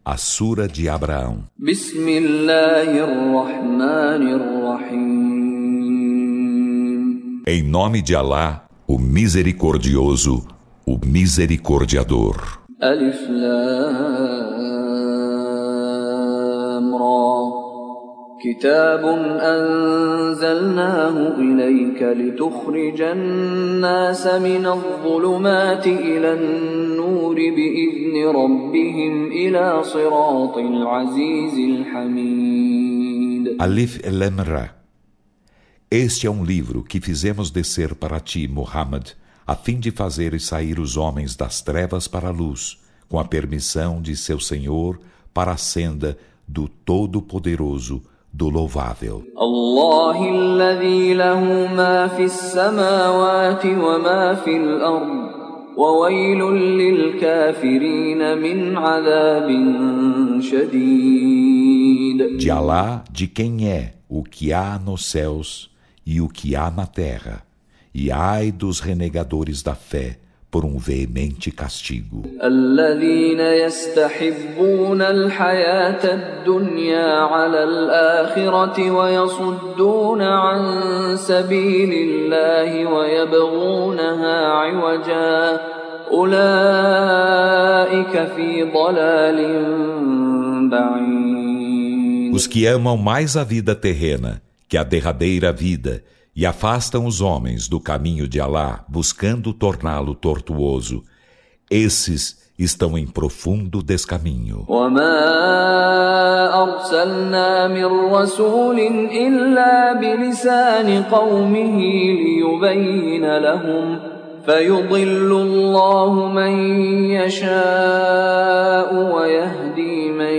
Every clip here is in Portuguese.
a Sura de Abraão. Em nome de Alá, o Misericordioso, o Misericordiador. Alif Lam Ra. كتاب أنزلناه إليك لتخرج الناس من الظلمات إلى النور بإذن ربهم إلى صراط العزيز الحميد. Alif Lam Ra. Este é um livro que fizemos descer para ti, Muhammad, a fim de fazeres sair os homens das trevas para a luz, com a permissão de seu Senhor, para a senda do Todo-Poderoso, do Louvável. Allah alladhi lahu ma fi as-samawati wa ma fi al-ard wa waylun lil-kafirin min 'adhabin shadid. De Alá, de quem é o que há nos céus e o que há na terra, e ai dos renegadores da fé por um veemente castigo. الذين يستحبون الحياة الدنيا على الآخرة ويصدون عن سبيل الله ويبغونها عوجا أولئك في ضلال بعيد. Os que amam mais a vida terrena que a derradeira vida e afastam os homens do caminho de Alá, buscando torná-lo tortuoso, esses estão em profundo descaminho. وَمَا أَرْسَلْنَا مِن رَّسُولٍ إِلَّا بِلِسَانِ قَوْمِهِ لِيُبَيِّنَ لَهُمْ فَيُضِلُّ اللَّهُ مَن يَشَاءُ وَيَهْدِي مَن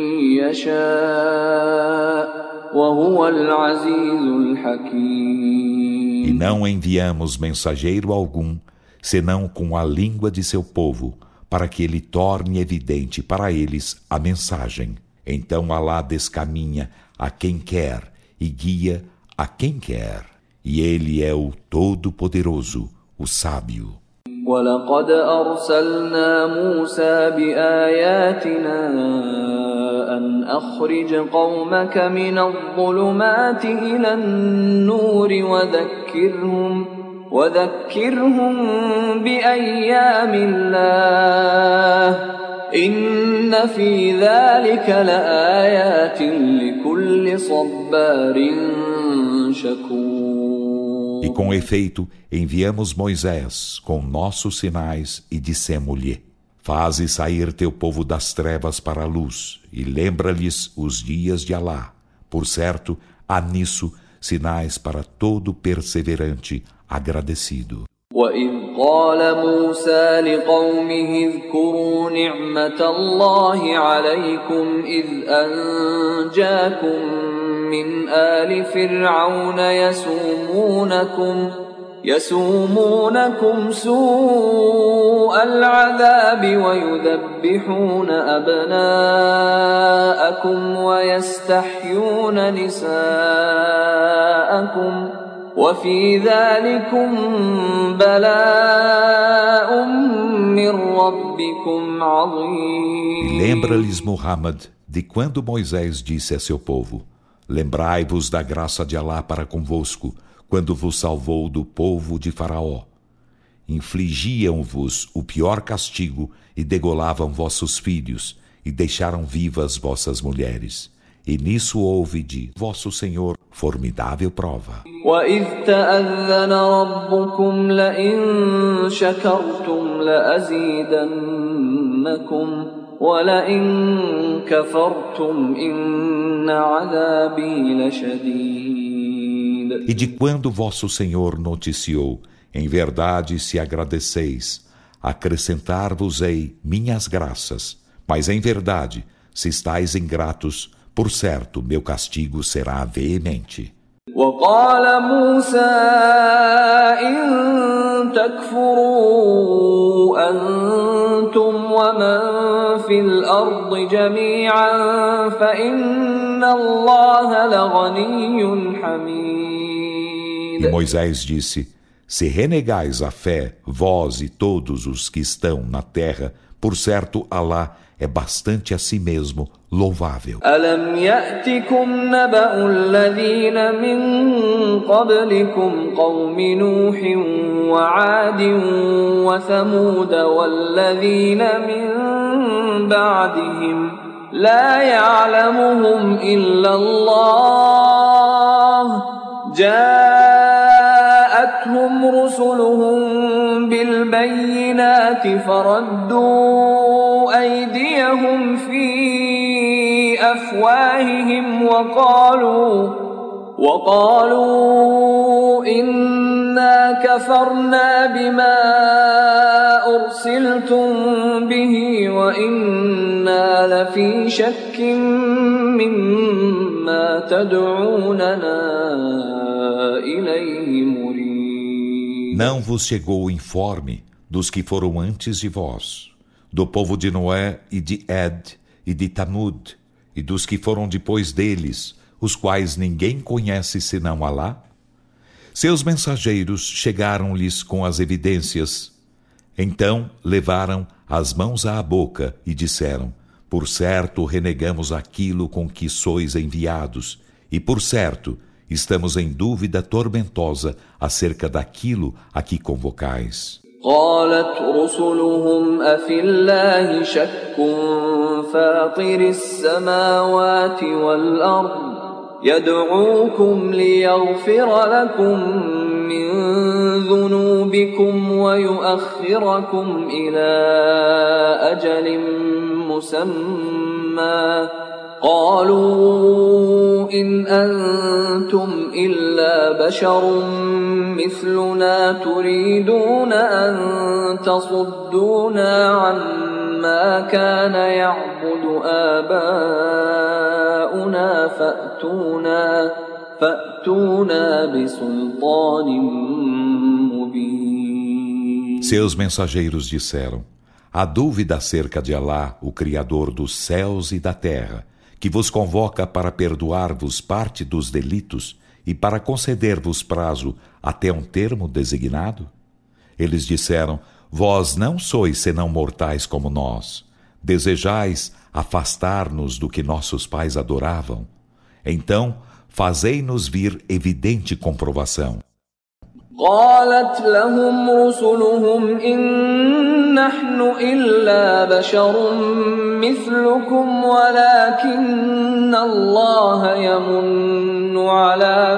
يَشَاءُ وَهُوَ الْعَزِيزُ الْحَكِيمُ. E não enviamos mensageiro algum, senão com a língua de seu povo, para que ele torne evidente para eles a mensagem. Então Alá descaminha a quem quer e guia a quem quer. E ele é o Todo-Poderoso, o Sábio. وَلَقَدْ أَرْسَلْنَا مُوسَى بِآيَاتِنَا أَنْ أَخْرِجْ قَوْمَكَ مِنَ الظُّلُمَاتِ إِلَى النُّورِ وَذَكِّرْهُمْ بِأَيَّامِ اللَّهِ إِنَّ فِي ذَلِكَ لَآيَاتٍ لِكُلِّ صَبَّارٍ شَكُورٍ. E com efeito, enviamos Moisés com nossos sinais e dissemos-lhe: faze sair teu povo das trevas para a luz e lembra-lhes os dias de Alá. Por certo, há nisso sinais para todo perseverante agradecido. وَإِذْ قَالَ مُوسَى لِقَوْمِهِ اذْكُرُوا نِعْمَةَ اللَّهِ عَلَيْكُمْ إِذْ أَنْجَاكُمْ من آل فرعون يسومونكم سوء العذاب ويذبحون أبناءكم ويستحيون نساءكم وفي ذلكم بلاء من ربكم عظيم. Lembra-lhes, Muhammad, de quando Moisés disse a seu povo: lembrai-vos da graça de Alá para convosco, quando vos salvou do povo de Faraó. Infligiam-vos o pior castigo e degolavam vossos filhos, e deixaram vivas vossas mulheres. E nisso houve de vosso Senhor formidável prova. وَإِذْ تَأَذَّنَ رَبُّكُمْ لَئِن شَكَرْتُمْ لَأَزِيدَنَّكُمْ وَلَئِن كَفَرْتُمْ إِنَّ عَذَابِي لَشَدِيدٌ. E de quando vosso Senhor noticiou, em verdade se agradeceis, acrescentar-vos-ei minhas graças, mas em verdade, se estáis ingratos, por certo meu castigo será veemente. وقال موسى إن تكفروا أنتم ومن في الأرض جميعا فإن الله لغني حميد. E Moisés disse: se renegais a fé, vós e todos os que estão na terra, Por certo, Alá é bastante a si mesmo louvável. ألم يأتكم نبأ الذين من قبلكم قوم نوح وعاد وثمود والذين من بعدهم لا يعلمهم إلا الله جاءتهم رسلهم بالبينات فردوا أيديهم في أفواههم وقالوا إنا كفرنا بما أرسلتم به وإنا لفي شك مما تدعوننا إليه مريب. Não vos chegou o informe dos que foram antes de vós, do povo de Noé e de Ed e de Tamud, e dos que foram depois deles, os quais ninguém conhece senão Alá? Seus mensageiros chegaram-lhes com as evidências. Então levaram as mãos à boca e disseram: por certo renegamos aquilo com que sois enviados, e por certo estamos em dúvida tormentosa acerca daquilo a que convocais. قالت رسلهم أفي الله شك فاطر السماوات والأرض يدعوكم ليغفر لكم من ذنوبكم ويؤخركم إلى أجل مسمى قالوا إن أنتم إلا بشر مثلنا تريدون أن تصدونا عما كان يعبد آباؤنا فأتونا بسلطان مبين. Seus mensageiros disseram: há dúvida acerca de Alá, o Criador dos céus e da terra, que vos convoca para perdoar-vos parte dos delitos e para conceder-vos prazo até um termo designado? Eles disseram: vós não sois senão mortais como nós. Desejais afastar-nos do que nossos pais adoravam? Então, fazei-nos vir evidente comprovação. قالت لهم رسلهم إن نحن إلا بشر مثلكم ولكن الله يمن على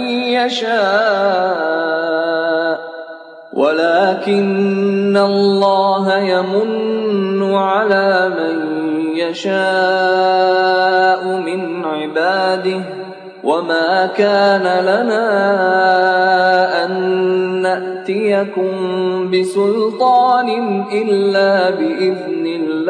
من يشاء من عباده وما كان لنا أن نأتيكم بسلطان إلا بإذن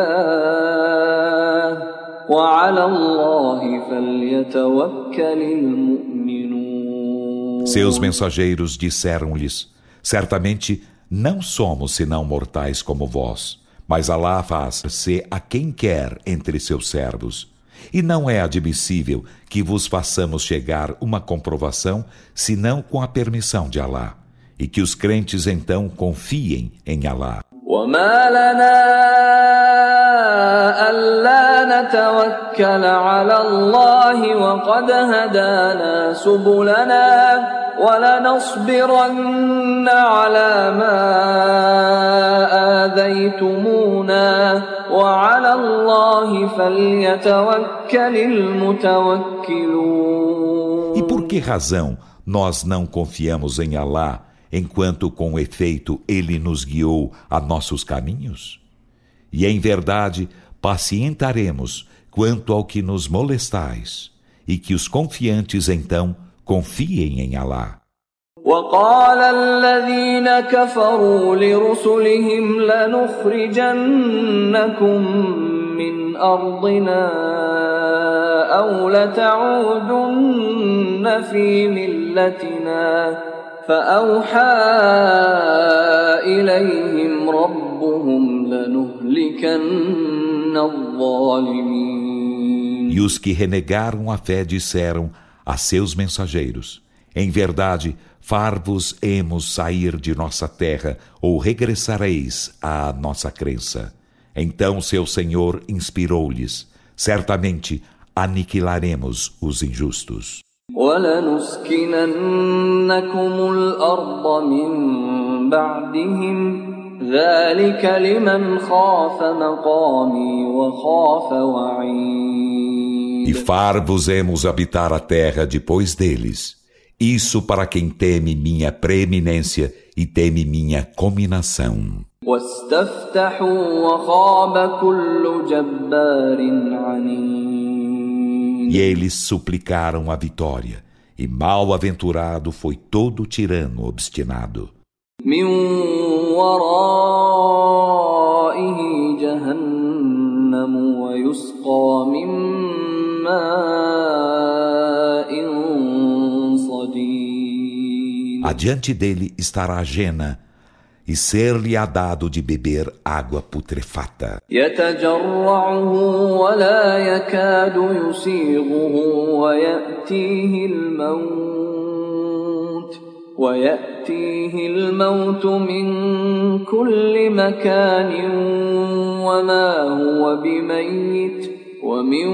الله وعلى الله فليتوكل المؤمنون. Seus mensageiros disseram-lhes: certamente não somos senão mortais como vós, mas Alá faz-se a quem quer entre seus servos. E não é admissível que vos façamos chegar uma comprovação, senão com a permissão de Alá, e que os crentes então confiem em Alá. وما لنا ألا نتوكل على الله وقد هدانا سبلنا ولنصبرن على ما آذيتمونا وعلى الله فليتوكل المتوكلون. E por que razão nós não confiamos em Alá, enquanto com efeito Ele nos guiou a nossos caminhos? E em verdade pacientaremos quanto ao que nos molestais, e que os confiantes então confiem em Alá. وقال الذين كفروا لرسلهم لنخرجنكم من أرضنا أو لتعودن في ملتنا فأوحى إليهم ربهم لنهلكن الظالمين. E os que renegaram a fé disseram a seus mensageiros: em verdade, far-vos-emos sair de nossa terra ou regressareis à nossa crença. Então seu Senhor inspirou-lhes: certamente aniquilaremos os injustos. وَلَنُسْكِنَنَّكُمُ الْأَرْضَ مِنْ بَعْدِهِمْ ذَلِكَ لِمَنْ خَافَ مَقَامِي وَخَافَ وَعِيدِ. E far-vos-emos habitar a terra depois deles. Isso para quem teme minha preeminência e teme minha cominação. وَاسْتَفْتَحُوا وَخَابَ كُلُّ جَبَّارٍ عَنِيدٍ. E eles suplicaram a vitória, e mal-aventurado foi todo tirano obstinado. مِنْ وَرَائِهِ جَهَنَّمُ وَيُسْقَى مِنْ مَاءٍ صَدِيدٍ. Adiante dele estará Jena, e ser-lhe-á dado de beber água putrefata. يَتَجَرَّعُهُ وَلَا يَكَادُ يُسِيغُهُ وَيَأْتِيهِ الْمَوْتُ مِنْ كُلِّ مَكَانٍ وَمَا هُوَ بِمَيِّتٍ وَمِنْ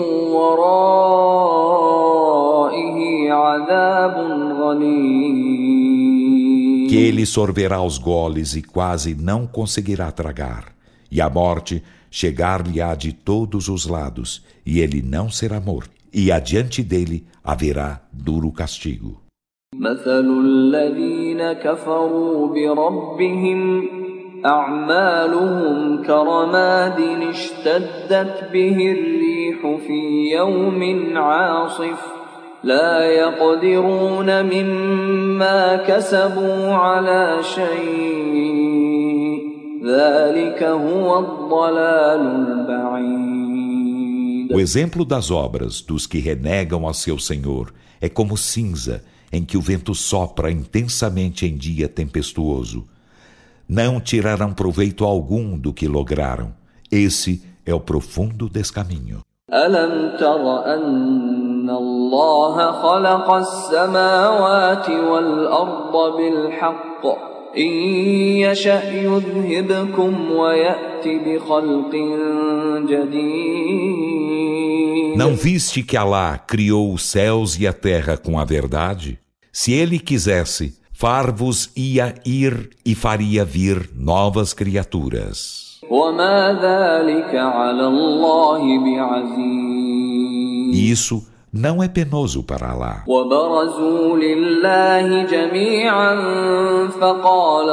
وَرَائِهِ عَذَابٌ غَلِيظٌ. Que ele sorverá os goles e quase não conseguirá tragar, e a morte chegar-lhe-á de todos os lados, e ele não será morto, e adiante dele haverá duro castigo. مثل الذين كفروا بربهم أعمالهم كرماد اشتدت به الريح في يوم عاصف لا يقدرون مما كسبوا على شيء ذلك هو الضلال البعيد. O exemplo das obras dos que renegam a seu Senhor é como cinza em que o vento sopra intensamente em dia tempestuoso. Não tirarão proveito algum do que lograram. Esse é o profundo descaminho. أَلَمْ تَرَ أَنَّ اللَّهَ خَلَقَ السَّمَاوَاتِ وَالْأَرْضَ بِالْحَقِّ إِنْ يَشَأْ يُذْهِبْكُمْ وَيَأْتِ بِخَلْقٍ جَدِيدٍ. Não viste que Alá criou os céus e a terra com a verdade? Se ele quisesse, far-vos-ia ir e faria vir novas criaturas. وَمَا ذَلِكَ عَلَى اللَّهِ بِعَزِيزٍ. E isso não é penoso para Alá. وَبَرَزُوا لِلَّهِ جَمِيعًا فَقَالَ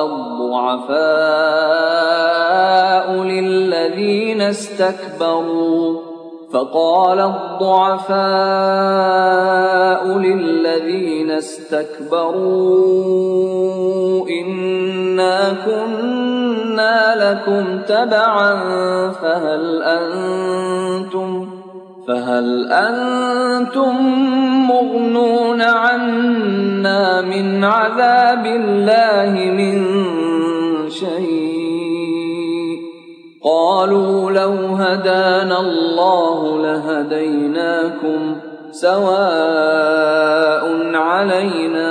الضُّعَفَاءُ لِلَّذِينَ اسْتَكْبَرُوا إِنَّا كُنَّا لَكُمْ تَبَعًا فهل أنتم مغنون عنا من عذاب الله من شيء قالوا لو هدانا الله لهديناكم سواء علينا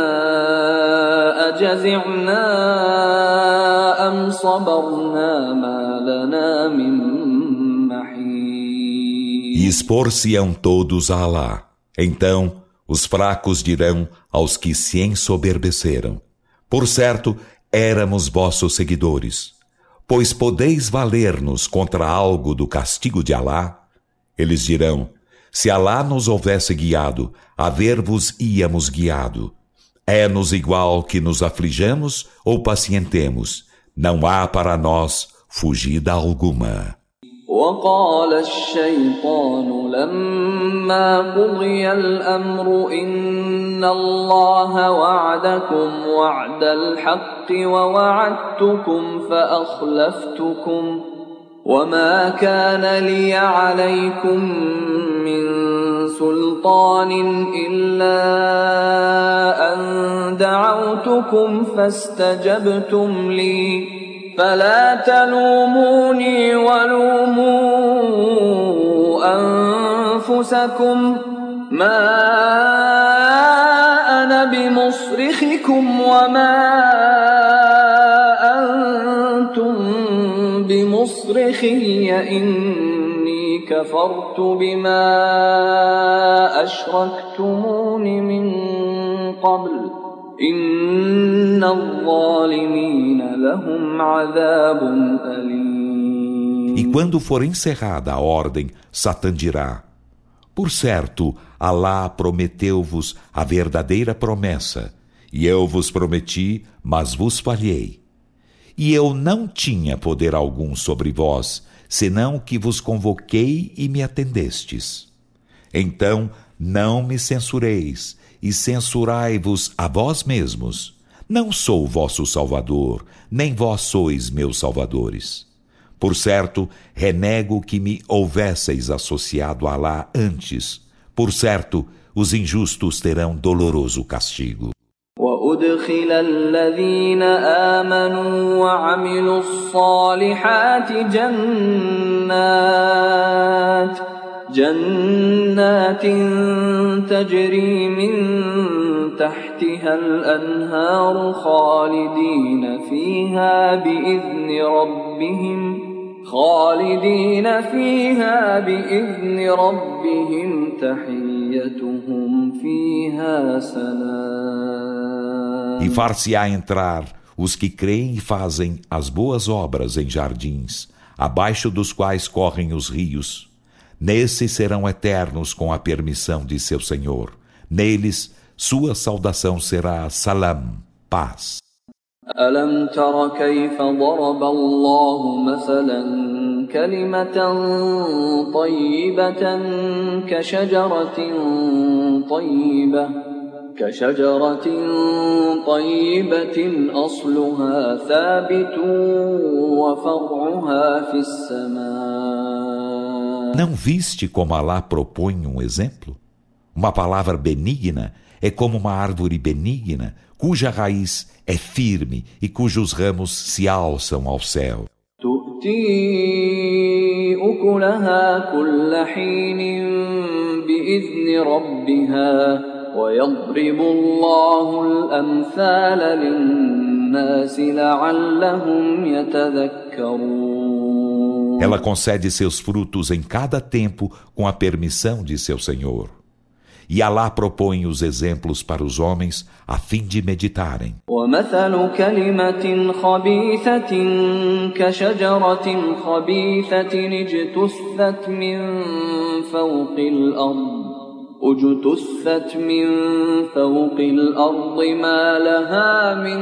أجزعنا أم صبرنا ما لنا من E expor-se-ão todos a Alá. Então os fracos dirão aos que se ensoberbeceram: por certo, éramos vossos seguidores. Pois podeis valer-nos contra algo do castigo de Alá? Eles dirão: se Alá nos houvesse guiado, haver-vos-íamos guiado. É-nos igual que nos aflijamos ou pacientemos. Não há para nós fugida alguma. وقال الشيطان لما قضي الأمر إن الله وعدكم وعد الحق ووعدتكم فأخلفتكم وما كان لي عليكم من سلطان إلا أن دعوتكم فاستجبتم لي فلا تلوموني ولوموا أنفسكم ما أنا بمصرخكم وما أنتم بمصرخي بمصرخي إني كفرت بما أشركتمون من قبل إن الظالمين لهم عذاب أليم. E quando for encerrada a ordem, Satã dirá: por certo, Alá prometeu-vos a verdadeira promessa, e eu vos prometi, mas vos falhei. E eu não tinha poder algum sobre vós, senão que vos convoquei e me atendestes. Então, não me censureis, e censurai-vos a vós mesmos. Não sou vosso salvador, nem vós sois meus salvadores. Por certo, renego que me houvesseis associado a Alá antes. Por certo, os injustos terão doloroso castigo. وأدخل الذين آمنوا وعملوا الصالحات جنات تجري من تحتها الأنهار خالدين فيها بإذن ربهم تحيتهم فيها سلام. E far-se-á entrar os que creem e fazem as boas obras em jardins, abaixo dos quais correm os rios. Nesses serão eternos com a permissão de seu Senhor. Neles, sua saudação será salam, paz. ألم تر كيف ضرب الله مثلا كلمة طيبة كشجرة طيبة أصلها ثابت وفرعها في السماء. Não viste como Alá propõe um exemplo? Uma palavra benigna é como uma árvore benigna, cuja raiz é firme e cujos ramos se alçam ao céu. تؤتي أكلها كل حين بإذن ربها ويضرب الله الأمثال للناس لعلهم يتذكرون. Ela concede seus frutos em cada tempo com a permissão de seu Senhor. E Alá propõe os exemplos para os homens a fim de meditarem. وَمَثَلُ كَلِمَةٍ خَبِيثَةٍ كَشَجَرَةٍ خَبِيثَةٍ اجْتُثَّتْ مِنْ فَوْقِ الْأَرْضِ مَا لَهَا مِنْ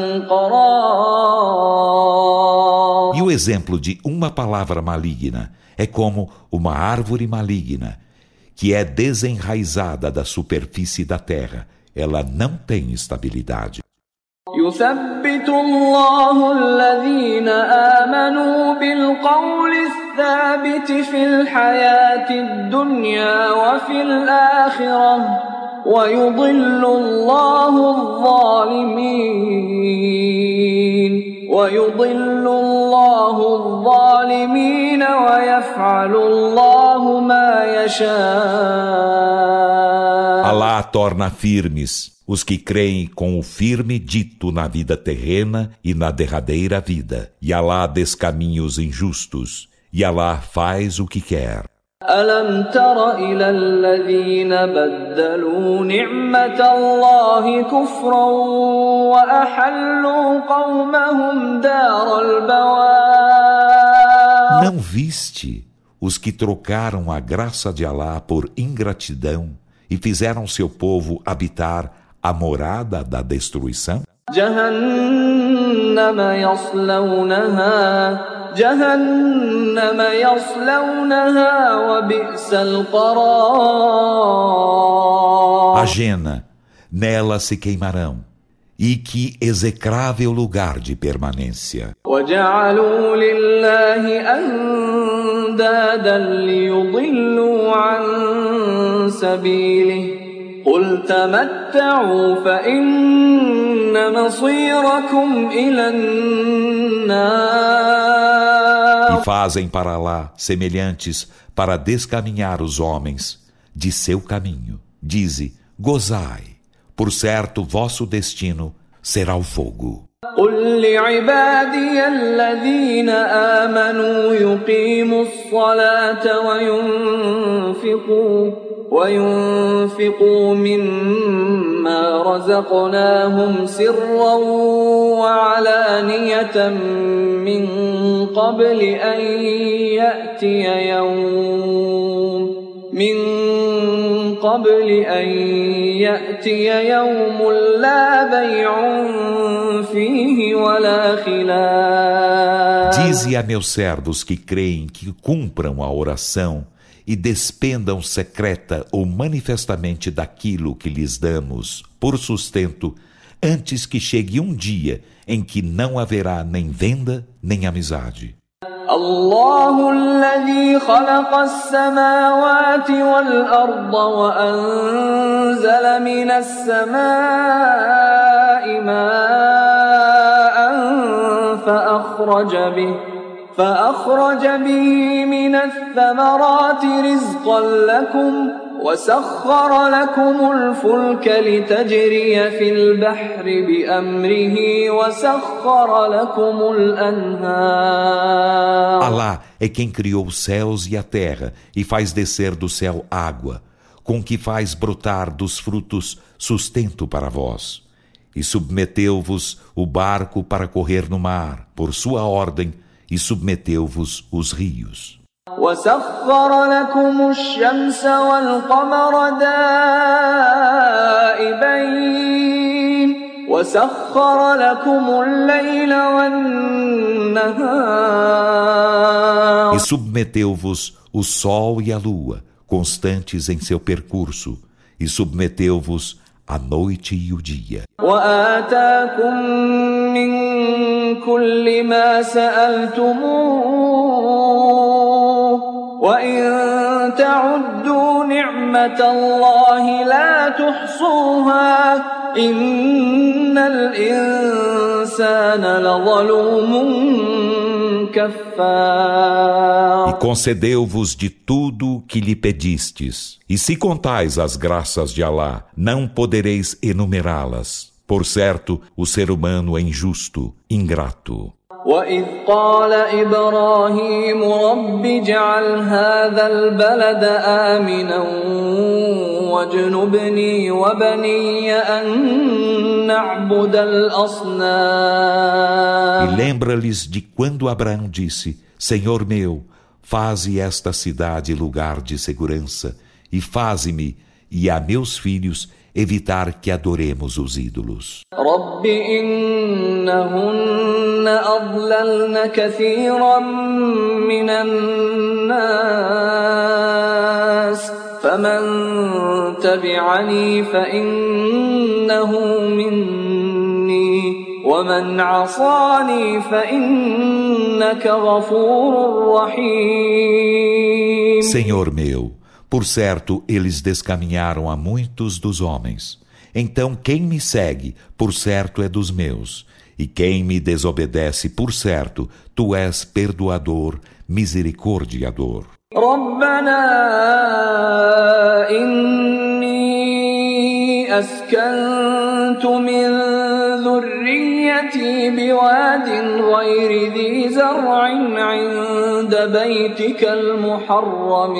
قَرَارٍ. E o exemplo de uma palavra maligna é como uma árvore maligna que é desenraizada da superfície da terra. Ela não tem estabilidade. يثبت الله الذين آمنوا بالقول الثابت في الحياة الدنيا وفي الآخرة ويضل الله الظالمين ويفعل الله ما يشاء. Alá torna firmes os que creem com o firme dito na vida terrena e na derradeira vida. E Alá descaminha os injustos. E Alá faz o que quer. ألم تر إلى الذين بدلوا نعمة الله كفرا وأحلوا قومهم دار البوار. Não viste os que trocaram a graça de Alá por ingratidão e fizeram seu povo habitar a morada da destruição? جهنم يصلونها وبئس القرار. A Jena, nela se queimarão, e que execrável lugar de permanência. وجعلوا لله أندادا ليضلوا عن سبيله قل تمتعوا فإن مصيركم إلى النار. E fazem para Alá semelhantes para descaminhar os homens de seu caminho. Dize, gozai, por certo vosso destino será o fogo. قل لعبادي الذين آمنوا يقيموا الصلاة وينفقوا مما رزقناهم سرا وعلانية من قبل أن يأتي يوم لا بيع فيه ولا خلال. Dize a meus servos que creem que cumpram a oração e despendam secreta ou manifestamente daquilo que lhes damos por sustento, antes que chegue um dia em que não haverá nem venda nem amizade. الله الذي خلق السماوات والأرض وأنزل من السماء ماء فأخرج به من الثمرات رزقا لكم وسخر لكم الفلك لتجري في البحر بأمره وسخر لكم الأنهار. Alá é quem criou os céus e a terra e faz descer do céu água, com que faz brotar dos frutos sustento para vós. E submeteu-vos o barco para correr no mar, por sua ordem, e submeteu-vos os rios. وسخر لكم الشمس والقمر دائبين وسخر لكم الليل والنهار. E submeteu-vos o sol e a lua, constantes em seu percurso, e submeteu-vos a noite e o dia. وآتاكم من كل ما سألتموه وإن تعدوا نعمة الله لا تحصوها إن الإنسان لظلوم كفار. E concedeu-vos de tudo que lhe pedistes. E se contais as graças de Alá, não podereis enumerá-las. Por certo, o ser humano é injusto, ingrato. وَإِذْ قَالَ إِبْرَاهِيمُ رَبِّ اجْعَلْ هَذَا الْبَلَدَ آمِنًا وَاجْنُبْنِي وَبَنِيَّ أَن نَّعْبُدَ الْأَصْنَامَ. E lembra-lhes de quando Abraão disse: Senhor meu, faze esta cidade lugar de segurança e faze-me e a meus filhos evitar que adoremos os ídolos. رَبِّ إِنَّهُنَّ أَضْلَلْنَ كَثِيرًا مِّنَ النَّاسِ فَمَن تَبِعَنِي فَإِنَّهُ مِنِّي وَمَنْ عَصَانِي فَإِنَّكَ غَفُورٌ رَّحِيمٌ. Senhor meu, por certo, eles descaminharam a muitos dos homens. Então, quem me segue, por certo, é dos meus. E quem me desobedece, por certo, tu és perdoador, misericordiador. رَبَّنَا إِنِّي أَسْكَنتُ مِن ذُرِّيَّتِي بِوَادٍ غَيْرِ ذِي زَرْعٍ عِندَ بَيْتِكَ الْمُحَرَّمِ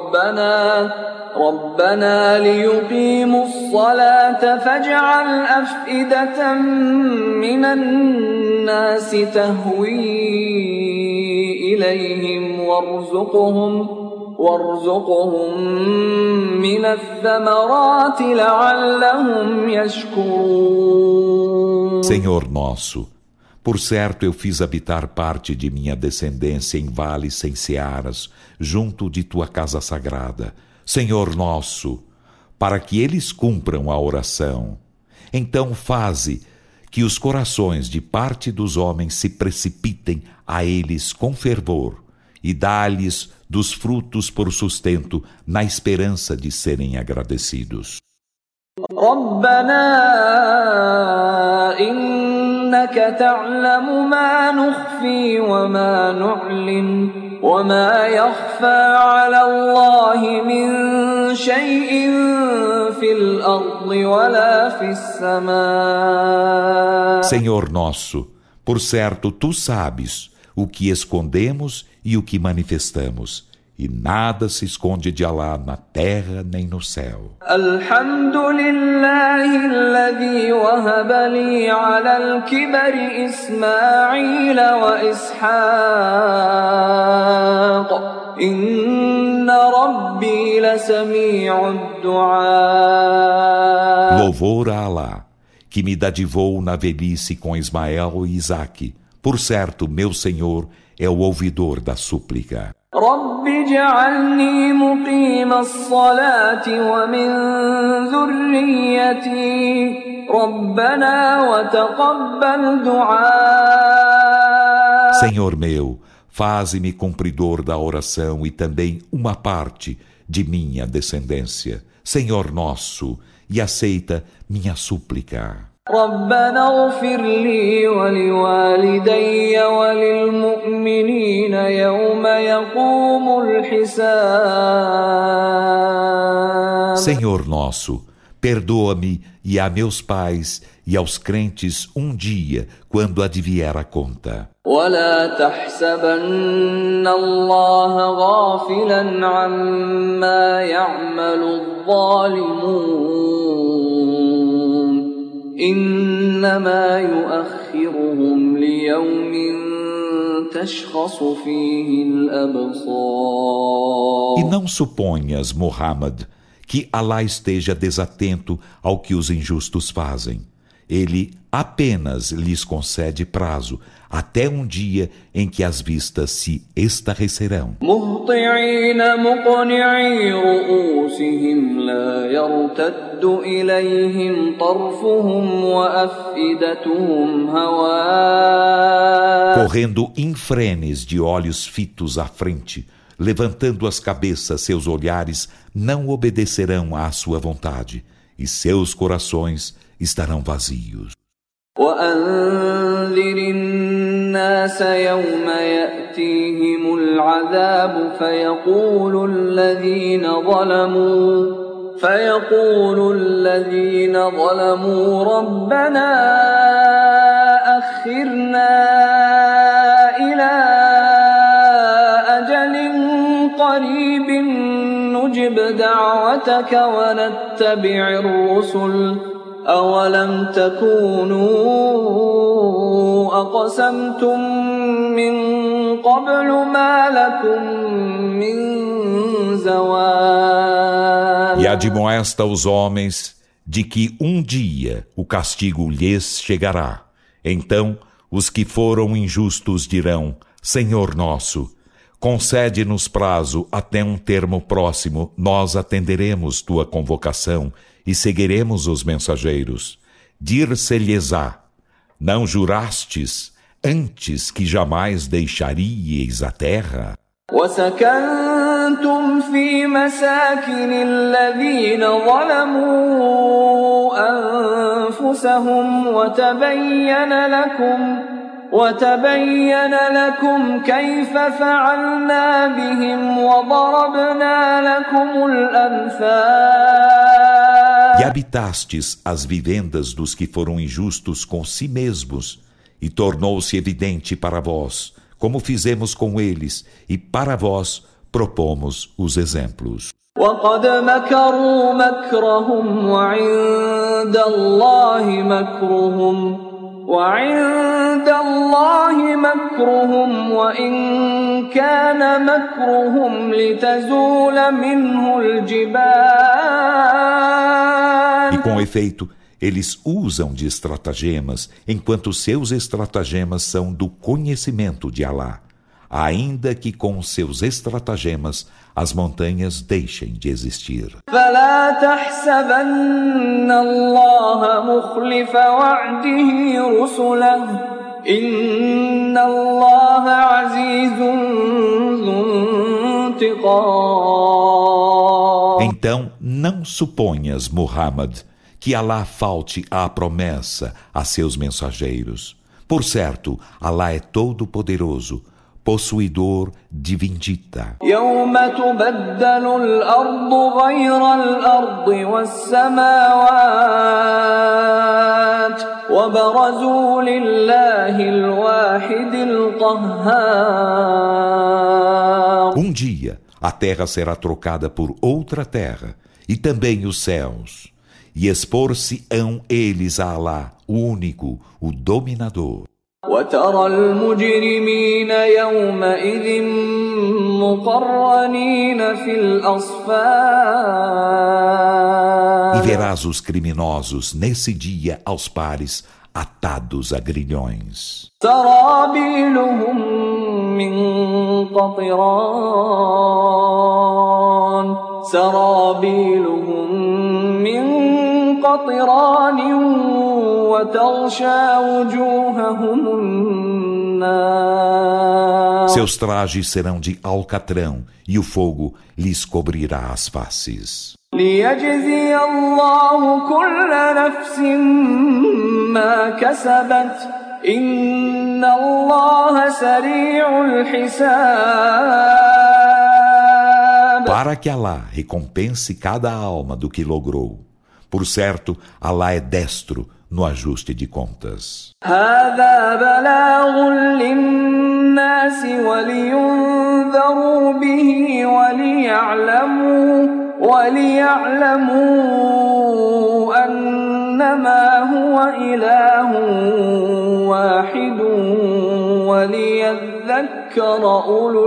رَبَّنَا لِيُقِيمُوا الصَّلَاةَ فَاجْعَلْ أَفْئِدَةً مِّنَ النَّاسِ تَهْوِي إِلَيْهِمْ وارزقهم من الثمرات لعلهم يشكرون. Senhor nosso, por certo eu fiz habitar parte de minha descendência em vales sem searas, junto de tua casa sagrada, Senhor nosso, para que eles cumpram a oração. Então faze que os corações de parte dos homens se precipitem a eles com fervor e dá-lhes dos frutos por sustento, na esperança de serem agradecidos. رَبَّنَا إِنَّكَ تَعْلَمُ مَا نُخْفِي وَمَا نُعْلِنُ وَمَا يَخْفَى عَلَى اللَّهِ مِن شَيْءٍ في الأرض ولا في السماء. Senhor nosso, por certo, tu sabes o que escondemos e o que manifestamos, e nada se esconde de Alá na terra nem no céu. الحمد لله الذي وهب لي على الكبر إسماعيل وإسحاق إن ربي لسميع الدعاء. Louvor a Alá, que me dadivou na velhice com Ismael e Isaque. Por certo, meu Senhor é o ouvidor da súplica. رب اجعلني مقيم الصلاة ومن ذريتي ربنا وتقبل دعاء. Senhor meu, faze-me cumpridor da oração e também uma parte de minha descendência. Senhor nosso, e aceita minha súplica. ربنا اغفر لي ولوالدي وللمؤمنين يوم يقوم الحساب. Senhor nosso, perdoa-me e a meus pais e aos crentes um dia, quando advier a conta. ولا تحسبن الله غافلا عما يعمل الظالمون إنما يؤخرهم ليوم تشخص فيه الأبصار. E não suponhas, Muhammad, que Alá esteja desatento ao que os injustos fazem. Ele apenas lhes concede prazo até um dia em que as vistas se estarrecerão. مهطعين مقنعي رؤوسهم لا يرتد إليهم طرفهم وأفئدتهم هواء. Correndo infrenes de olhos fitos à frente, levantando as cabeças, seus olhares não obedecerão à sua vontade, e seus corações estarão vazios. وأنذر الناس يوم يأتيهم العذاب فيقول الذين ظلموا ربنا أخرنا إلى أجل قريب نجب دعوتك ونتبع الرسل أولم تكونوا أقسمتم من قبل ما لكم من زوال. E admoesta os homens de que um dia o castigo lhes chegará. Então os que foram injustos dirão: Senhor nosso, concede-nos prazo até um termo próximo, nós atenderemos tua convocação e seguiremos os mensageiros. Dir-se-lhes-á: não jurastes antes que jamais deixaríeis a terra? وسكنتم في مساكن الذين ظلموا أنفسهم وتبين لكم كيف فعلنا بهم وضربنا لكم الأمثال. E habitastes as vivendas dos que foram injustos com si mesmos, e tornou-se evidente para vós, como fizemos com eles, e para vós propomos os exemplos. وقد مكروا مكرهم وعند الله مكرهم وإن كان مكرهم لتزول منه الجبال. E com efeito, eles usam de estratagemas, enquanto seus estratagemas são do conhecimento de Alá, ainda que com seus estratagemas as montanhas deixem de existir. فلا تحسبن الله مخلف وعده رسله إن الله عزيز ذو انتقام. Então não suponhas, Muhammad, que Alá falte à promessa a seus mensageiros. Por certo, Alá é todo-poderoso, possuidor de vindita. يوم تبدل الأرض غير الأرض والسماوات وبرزوا لله الواحد القهار. Dia, a terra será trocada por outra terra, e também os céus, e expor-se-ão eles a Alá, o único, o dominador. وترى المجرمين يومئذ مقرنين في الأصفاد. E verás os criminosos nesse dia aos pares, atados a grilhões. سرابيلهم من قطران سرابيلهم من قطران وتغشى وجوههم النار. Seus trajes serão de alcatrão e o fogo lhes cobrirá as faces. ليجزي الله كل نفس ما كسبت إن الله سريع الحساب. Para que Alá recompense cada alma do que logrou. Por certo, Alá é destro no ajuste de contas. هذا بلاغ للناس ولينذروا به وليعلموا أنما هو إله واحد وليذكر أولو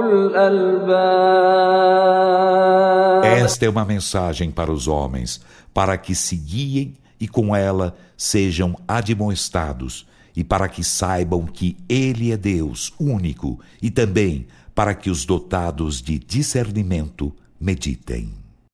الألباب. Esta é uma mensagem para os homens, para que se guiem e com ela sejam admoestados, e para que saibam que Ele é Deus único, e também para que os dotados de discernimento meditem.